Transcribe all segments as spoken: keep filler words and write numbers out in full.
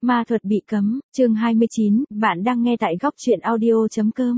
Ma thuật bị cấm, chương hai mươi chín, bạn đang nghe tại góc truyện audio.com.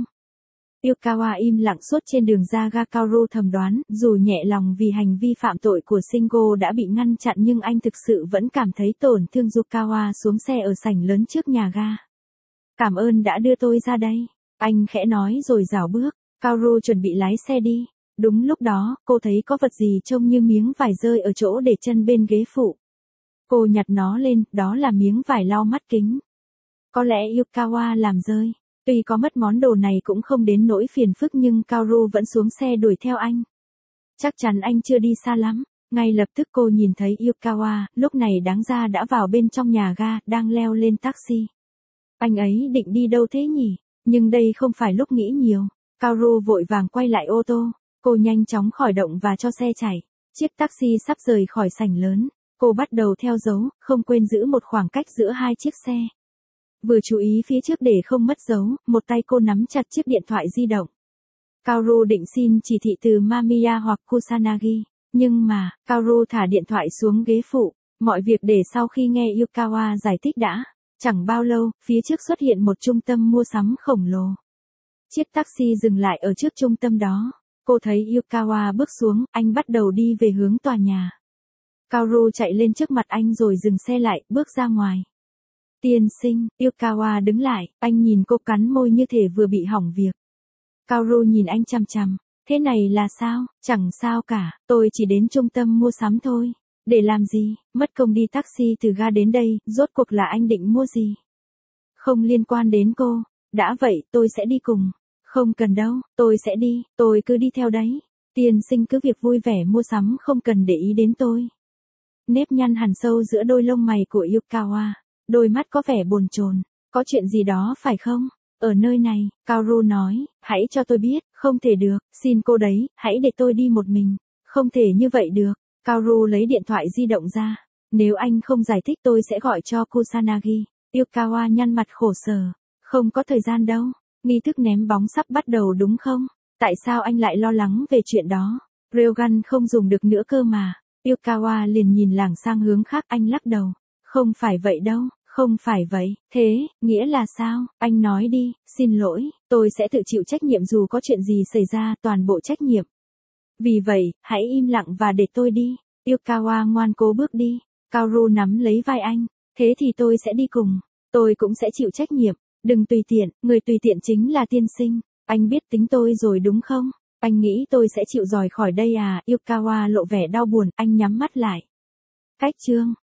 Yukawa im lặng suốt trên đường ra ga Kaoru thầm đoán, dù nhẹ lòng vì hành vi phạm tội của Shingo đã bị ngăn chặn nhưng anh thực sự vẫn cảm thấy tổn thương. Yukawa xuống xe ở sảnh lớn trước nhà ga. Cảm ơn đã đưa tôi ra đây. Anh khẽ nói rồi rảo bước. Kaoru chuẩn bị lái xe đi. Đúng lúc đó, cô thấy có vật gì trông như miếng vải rơi ở chỗ để chân bên ghế phụ. Cô nhặt nó lên, đó là miếng vải lau mắt kính. Có lẽ Yukawa làm rơi. Tuy có mất món đồ này cũng không đến nỗi phiền phức nhưng Kaoru vẫn xuống xe đuổi theo anh. Chắc chắn anh chưa đi xa lắm. Ngay lập tức cô nhìn thấy Yukawa, lúc này đáng ra đã vào bên trong nhà ga, đang leo lên taxi. Anh ấy định đi đâu thế nhỉ? Nhưng đây không phải lúc nghĩ nhiều. Kaoru vội vàng quay lại ô tô. Cô nhanh chóng khởi động và cho xe chạy. Chiếc taxi sắp rời khỏi sảnh lớn. Cô bắt đầu theo dấu, không quên giữ một khoảng cách giữa hai chiếc xe. Vừa chú ý phía trước để không mất dấu, một tay cô nắm chặt chiếc điện thoại di động. Kaoru định xin chỉ thị từ Mamiya hoặc Kusanagi. Nhưng mà, Kaoru thả điện thoại xuống ghế phụ. Mọi việc để sau khi nghe Yukawa giải thích đã. Chẳng bao lâu, phía trước xuất hiện một trung tâm mua sắm khổng lồ. Chiếc taxi dừng lại ở trước trung tâm đó. Cô thấy Yukawa bước xuống, anh bắt đầu đi về hướng tòa nhà. Kaoru chạy lên trước mặt anh rồi dừng xe lại, bước ra ngoài. Tiên sinh, Yukawa đứng lại, anh nhìn cô cắn môi như thể vừa bị hỏng việc. Kaoru nhìn anh chằm chằm, thế này là sao? Chẳng sao cả, tôi chỉ đến trung tâm mua sắm thôi. Để làm gì? Mất công đi taxi từ ga đến đây, rốt cuộc là anh định mua gì? Không liên quan đến cô, đã vậy tôi sẽ đi cùng. Không cần đâu, tôi sẽ đi, tôi cứ đi theo đấy. Tiên sinh cứ việc vui vẻ mua sắm không cần để ý đến tôi. Nếp nhăn hằn sâu giữa đôi lông mày của Yukawa. Đôi mắt có vẻ bồn chồn. Có chuyện gì đó phải không? Ở nơi này, Kaoru nói, hãy cho tôi biết, không thể được, xin cô đấy, hãy để tôi đi một mình. Không thể như vậy được. Kaoru lấy điện thoại di động ra. Nếu anh không giải thích tôi sẽ gọi cho Kusanagi. Yukawa nhăn mặt khổ sở. Không có thời gian đâu. Nghi thức ném bóng sắp bắt đầu đúng không? Tại sao anh lại lo lắng về chuyện đó? Railgun không dùng được nữa cơ mà. Yukawa liền nhìn lảng sang hướng khác, anh lắc đầu. Không phải vậy đâu, không phải vậy. Thế, nghĩa là sao? Anh nói đi, xin lỗi, tôi sẽ tự chịu trách nhiệm dù có chuyện gì xảy ra, toàn bộ trách nhiệm. Vì vậy, hãy im lặng và để tôi đi. Yukawa ngoan cố bước đi. Kaoru nắm lấy vai anh. Thế thì tôi sẽ đi cùng. Tôi cũng sẽ chịu trách nhiệm. Đừng tùy tiện, người tùy tiện chính là tiên sinh. Anh biết tính tôi rồi đúng không? Anh nghĩ tôi sẽ chịu rời khỏi đây à? Yukawa lộ vẻ đau buồn, anh nhắm mắt lại. Cách chương